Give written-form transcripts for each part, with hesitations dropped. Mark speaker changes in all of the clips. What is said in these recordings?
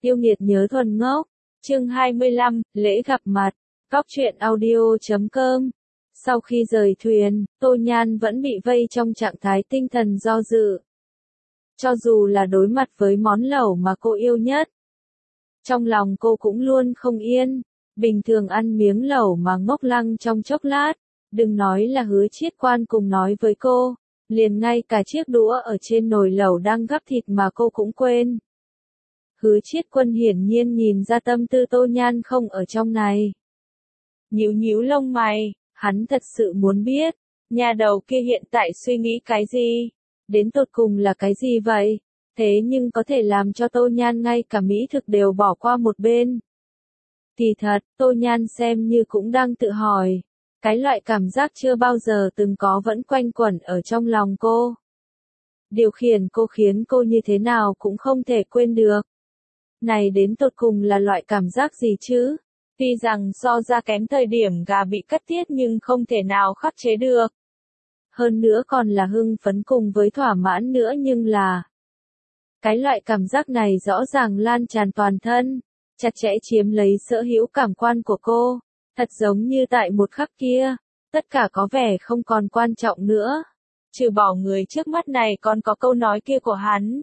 Speaker 1: Yêu nghiệt nhớ thuần ngốc. Chương 25, lễ gặp mặt. Cóc truyện audio.com. Sau khi rời thuyền, Tô Nhan vẫn bị vây trong trạng thái tinh thần do dự. Cho dù là đối mặt với món lẩu mà cô yêu nhất, trong lòng cô cũng luôn không yên. Bình thường ăn miếng lẩu mà ngốc lăng trong chốc lát, đừng nói là Hứa Chiết Quan cùng nói với cô, liền ngay cả chiếc đũa ở trên nồi lẩu đang gắp thịt mà cô cũng quên. Hứa Chiết Quân hiển nhiên nhìn ra tâm tư Tô Nhan không ở trong này. Nhíu nhíu lông mày, hắn thật sự muốn biết, nhà đầu kia hiện tại suy nghĩ cái gì, đến tột cùng là cái gì vậy, thế nhưng có thể làm cho Tô Nhan ngay cả mỹ thực đều bỏ qua một bên. Kỳ thật, Tô Nhan xem như cũng đang tự hỏi, cái loại cảm giác chưa bao giờ từng có vẫn quanh quẩn ở trong lòng cô. Điều khiển cô khiến cô như thế nào cũng không thể quên được. Này đến tột cùng là loại cảm giác gì chứ? Tuy rằng so ra kém thời điểm gà bị cắt tiết nhưng không thể nào khắc chế được. Hơn nữa còn là hưng phấn cùng với thỏa mãn nữa nhưng là cái loại cảm giác này rõ ràng lan tràn toàn thân, chặt chẽ chiếm lấy sở hữu cảm quan của cô, thật giống như tại một khắc kia, tất cả có vẻ không còn quan trọng nữa. Trừ bỏ người trước mắt này còn có câu nói kia của hắn.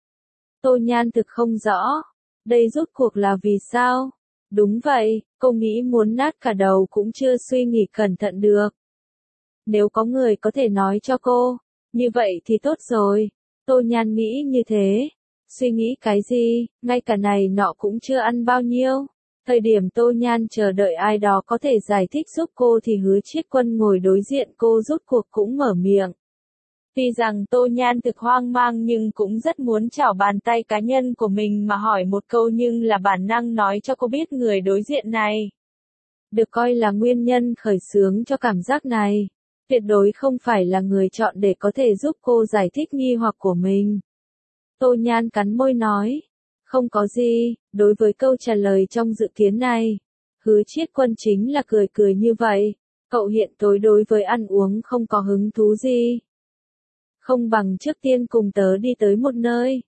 Speaker 1: Tô Nhan thực không rõ, đây rốt cuộc là vì sao? Đúng vậy, cô nghĩ muốn nát cả đầu cũng chưa suy nghĩ cẩn thận được. Nếu có người có thể nói cho cô, như vậy thì tốt rồi. Tô Nhan nghĩ như thế. Suy nghĩ cái gì, ngay cả này nọ cũng chưa ăn bao nhiêu. Thời điểm Tô Nhan chờ đợi ai đó có thể giải thích giúp cô thì Hứa Chiết Quân ngồi đối diện cô rốt cuộc cũng mở miệng. Tuy rằng Tô Nhan thực hoang mang nhưng cũng rất muốn chảo bàn tay cá nhân của mình mà hỏi một câu nhưng là bản năng nói cho cô biết người đối diện này. Được coi là nguyên nhân khởi xướng cho cảm giác này. Tuyệt đối không phải là người chọn để có thể giúp cô giải thích nghi hoặc của mình. Tô Nhan cắn môi nói. Không có gì, đối với câu trả lời trong dự kiến này. Hứa Chiết Quân chính là cười cười như vậy. Cậu hiện tối đối với ăn uống không có hứng thú gì. Không bằng trước tiên cùng tớ đi tới một nơi.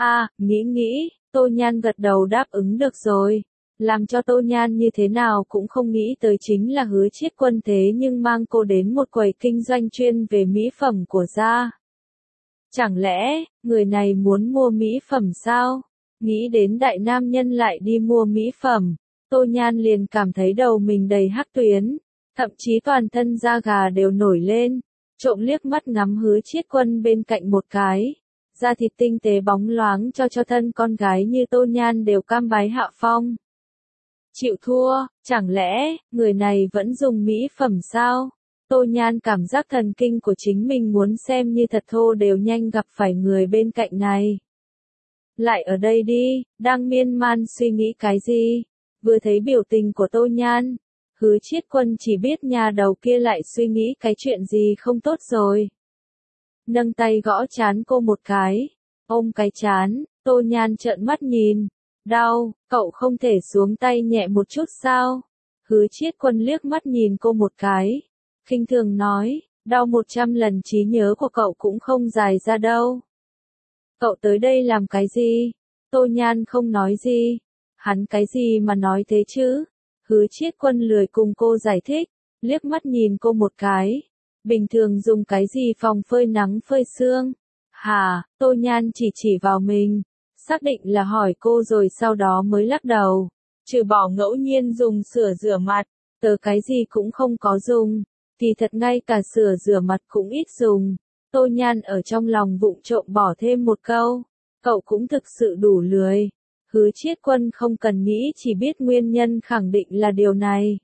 Speaker 1: Nghĩ, Tô Nhan gật đầu đáp ứng được rồi. Làm cho Tô Nhan như thế nào cũng không nghĩ tới chính là Hứa Chiết Quân thế nhưng mang cô đến một quầy kinh doanh chuyên về mỹ phẩm của gia. Chẳng lẽ, người này muốn mua mỹ phẩm sao? Nghĩ đến đại nam nhân lại đi mua mỹ phẩm, Tô Nhan liền cảm thấy đầu mình đầy hắc tuyến, thậm chí toàn thân da gà đều nổi lên. Trộm liếc mắt ngắm Hứa Chiết Quân bên cạnh một cái, da thịt tinh tế bóng loáng cho thân con gái như Tô Nhan đều cam bái hạ phong. Chịu thua, chẳng lẽ, người này vẫn dùng mỹ phẩm sao? Tô Nhan cảm giác thần kinh của chính mình muốn xem như thật thô đều nhanh gặp phải người bên cạnh này. Lại ở đây đi, đang miên man suy nghĩ cái gì? Vừa thấy biểu tình của Tô Nhan, Hứa Chiết Quân chỉ biết nhà đầu kia lại suy nghĩ cái chuyện gì không tốt rồi. Nâng tay gõ trán cô một cái, ôm cái trán, Tô Nhan trợn mắt nhìn. Đau, cậu không thể xuống tay nhẹ một chút sao? Hứa Chiết Quân liếc mắt nhìn cô một cái, khinh thường nói, đau 100 lần trí nhớ của cậu cũng không dài ra đâu. Cậu tới đây làm cái gì? Tô Nhan không nói gì. Hắn cái gì mà nói thế chứ? Hứa Chiết Quân lười cùng cô giải thích, liếc mắt nhìn cô một cái. Bình thường dùng cái gì phòng phơi nắng phơi sương? Hả, Tô Nhan chỉ vào mình. Xác định là hỏi cô rồi sau đó mới lắc đầu. Trừ bỏ ngẫu nhiên dùng sữa rửa mặt, tớ cái gì cũng không có dùng. Thì thật ngay cả sữa rửa mặt cũng ít dùng. Tô Nhan ở trong lòng vụng trộm bỏ thêm một câu. Cậu cũng thực sự đủ lười. Hứa Chiết Quân không cần nghĩ chỉ biết nguyên nhân khẳng định là điều này.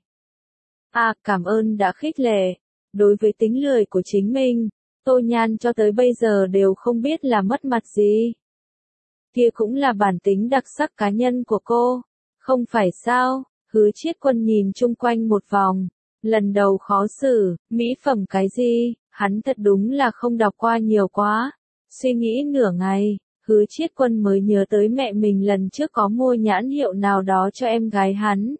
Speaker 1: Cảm ơn đã khích lệ. Đối với tính lười của chính mình, Tô Nhan cho tới bây giờ đều không biết là mất mặt gì. Kia cũng là bản tính đặc sắc cá nhân của cô. Không phải sao? Hứa Chiết Quân nhìn chung quanh một vòng. Lần đầu khó xử, mỹ phẩm cái gì? Hắn thật đúng là không đọc qua nhiều quá. Suy nghĩ nửa ngày, Hứa Chiết Quân mới nhớ tới mẹ mình lần trước có mua nhãn hiệu nào đó cho em gái hắn.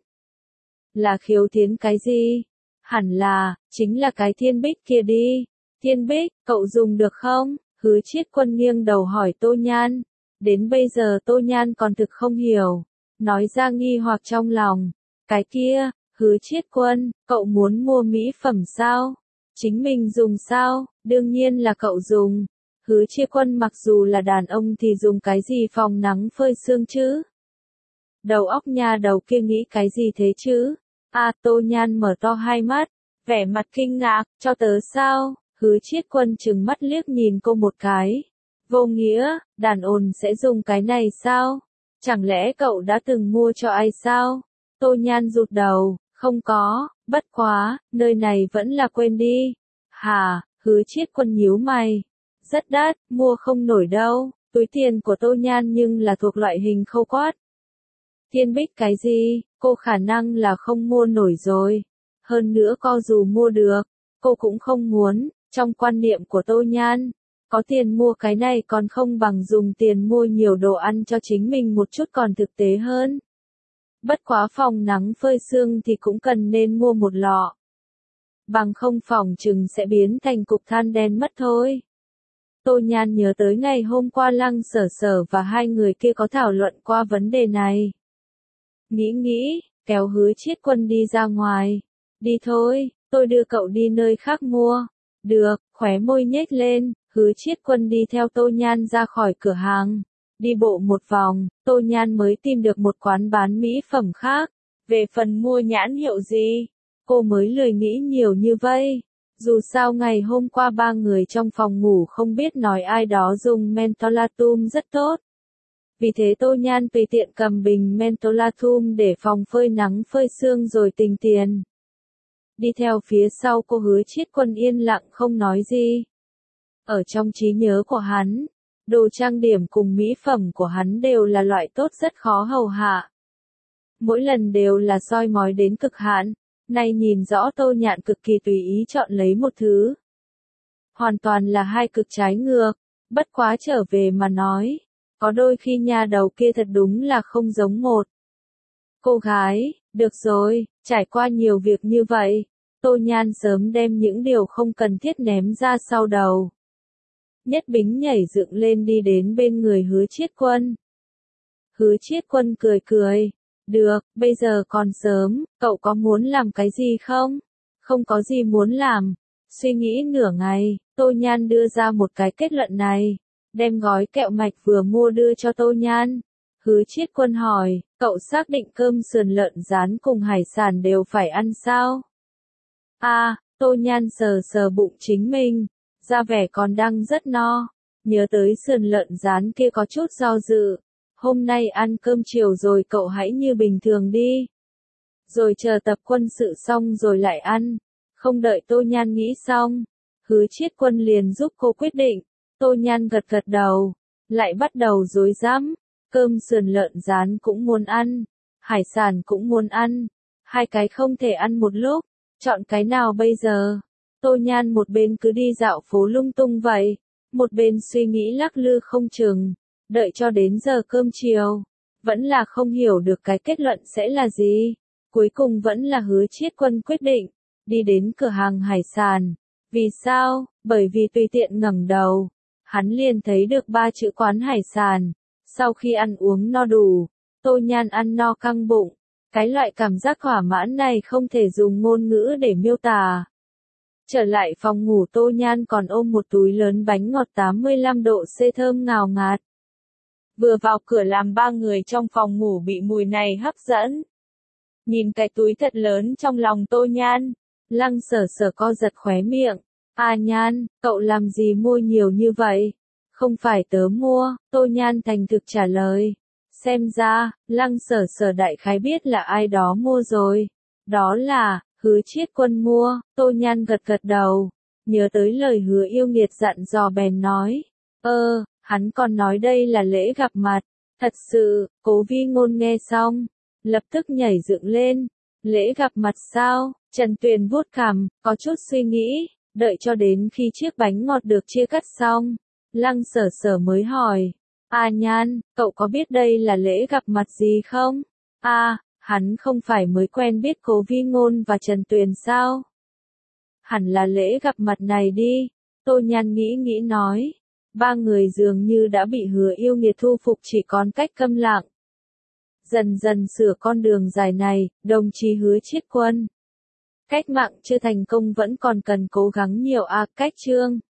Speaker 1: Là Khiếu Thiến cái gì? Hẳn là, chính là cái Thiên Bích kia đi. Thiên Bích, cậu dùng được không? Hứa Chiết Quân nghiêng đầu hỏi Tô Nhan. Đến bây giờ Tô Nhan còn thực không hiểu, nói ra nghi hoặc trong lòng. Cái kia, Hứa Chiết Quân, cậu muốn mua mỹ phẩm sao? Chính mình dùng sao? Đương nhiên là cậu dùng. Hứa Chiết Quân mặc dù là đàn ông thì dùng cái gì phòng nắng phơi sương chứ? Đầu óc nha đầu kia nghĩ cái gì thế chứ? Tô Nhan mở to hai mắt, vẻ mặt kinh ngạc, cho tớ sao? Hứa Chiết Quân trừng mắt liếc nhìn cô một cái. Vô nghĩa, đàn ồn sẽ dùng cái này sao? Chẳng lẽ cậu đã từng mua cho ai sao? Tô Nhan rụt đầu, không có, bất quá, nơi này vẫn là quên đi. Hả, Hứa Chiết Quân nhíu mày. Rất đắt, mua không nổi đâu, túi tiền của Tô Nhan nhưng là thuộc loại hình khâu quát. Thiên bích cái gì, cô khả năng là không mua nổi rồi. Hơn nữa co dù mua được, cô cũng không muốn, trong quan niệm của Tô Nhan. Có tiền mua cái này còn không bằng dùng tiền mua nhiều đồ ăn cho chính mình một chút còn thực tế hơn. Bất quá phòng nắng phơi sương thì cũng cần nên mua một lọ. Bằng không phòng chừng sẽ biến thành cục than đen mất thôi. Tô Nhan nhớ tới ngày hôm qua Lăng Sở Sở và hai người kia có thảo luận qua vấn đề này. Nghĩ, kéo Hứa Chiết Quân đi ra ngoài. Đi thôi, tôi đưa cậu đi nơi khác mua. Được, khóe môi nhếch lên, Hứa Chiết Quân đi theo Tô Nhan ra khỏi cửa hàng. Đi bộ một vòng, Tô Nhan mới tìm được một quán bán mỹ phẩm khác. Về phần mua nhãn hiệu gì, cô mới lười nghĩ nhiều như vậy. Dù sao ngày hôm qua ba người trong phòng ngủ không biết nói ai đó dùng mentholatum rất tốt. Vì thế Tô Nhan tùy tiện cầm bình mentholatum để phòng phơi nắng phơi sương rồi tính tiền. Đi theo phía sau cô Hứa Chiết Quân yên lặng không nói gì. Ở trong trí nhớ của hắn, đồ trang điểm cùng mỹ phẩm của hắn đều là loại tốt rất khó hầu hạ. Mỗi lần đều là soi mói đến cực hạn, nay nhìn rõ Tô Nhạn cực kỳ tùy ý chọn lấy một thứ. Hoàn toàn là hai cực trái ngược, bất quá trở về mà nói, có đôi khi nha đầu kia thật đúng là không giống một. Cô gái, được rồi, trải qua nhiều việc như vậy, Tô Nhan sớm đem những điều không cần thiết ném ra sau đầu. Nhất Bính nhảy dựng lên đi đến bên người Hứa Chiết Quân. Hứa Chiết Quân cười. Được, bây giờ còn sớm, cậu có muốn làm cái gì không? Không có gì muốn làm. Suy nghĩ nửa ngày, Tô Nhan đưa ra một cái kết luận này. Đem gói kẹo mạch vừa mua đưa cho Tô Nhan. Hứa Chiết Quân hỏi, cậu xác định cơm sườn lợn rán cùng hải sản đều phải ăn sao? Tô Nhan sờ bụng chính mình, ra vẻ còn đang rất no. Nhớ tới sườn lợn rán kia có chút do dự. Hôm nay ăn cơm chiều rồi cậu hãy như bình thường đi. Rồi chờ tập quân sự xong rồi lại ăn. Không đợi Tô Nhan nghĩ xong, Hứa Chiết Quân liền giúp cô quyết định. Tô Nhan gật đầu, lại bắt đầu rối rắm. Cơm sườn lợn rán cũng muốn ăn, hải sản cũng muốn ăn. Hai cái không thể ăn một lúc, chọn cái nào bây giờ? Tô Nhan một bên cứ đi dạo phố lung tung vậy, một bên suy nghĩ lắc lư không chừng. Đợi cho đến giờ cơm chiều, vẫn là không hiểu được cái kết luận sẽ là gì. Cuối cùng vẫn là Hứa Chiết Quân quyết định, đi đến cửa hàng hải sản. Vì sao? Bởi vì tùy tiện ngẩng đầu, hắn liền thấy được 3 chữ quán hải sản. Sau khi ăn uống no đủ, Tô Nhan ăn no căng bụng. Cái loại cảm giác thỏa mãn này không thể dùng ngôn ngữ để miêu tả. Trở lại phòng ngủ Tô Nhan còn ôm một túi lớn bánh ngọt 85 độ C thơm ngào ngạt. Vừa vào cửa làm ba người trong phòng ngủ bị mùi này hấp dẫn. Nhìn cái túi thật lớn trong lòng Tô Nhan, Lăng Sở Sở co giật khóe miệng. Nhan, cậu làm gì mua nhiều như vậy? Không phải tớ mua, Tô Nhan thành thực trả lời. Xem ra, Lăng Sở Sở đại khái biết là ai đó mua rồi. Đó là, Hứa Chiết Quân mua. Tô Nhan gật đầu. Nhớ tới lời Hứa Yêu Nghiệt dặn dò bèn nói. Hắn còn nói đây là lễ gặp mặt. Thật sự, Cố Vi Ngôn nghe xong, lập tức nhảy dựng lên. Lễ gặp mặt sao? Trần Tuyền vuốt cằm, có chút suy nghĩ. Đợi cho đến khi chiếc bánh ngọt được chia cắt xong, Lăng Sở Sở mới hỏi. Nhan, cậu có biết đây là lễ gặp mặt gì không? Hắn không phải mới quen biết Cố Vi Ngôn và Trần Tuyền sao? Hẳn là lễ gặp mặt này đi. Tô Nhan nghĩ nói. Ba người dường như đã bị Hứa Yêu Nghiệt thu phục chỉ còn cách câm lặng. dần dần sửa con đường dài này, đồng chí Hứa Chiết Quân. Cách mạng chưa thành công vẫn còn cần cố gắng nhiều cách Chương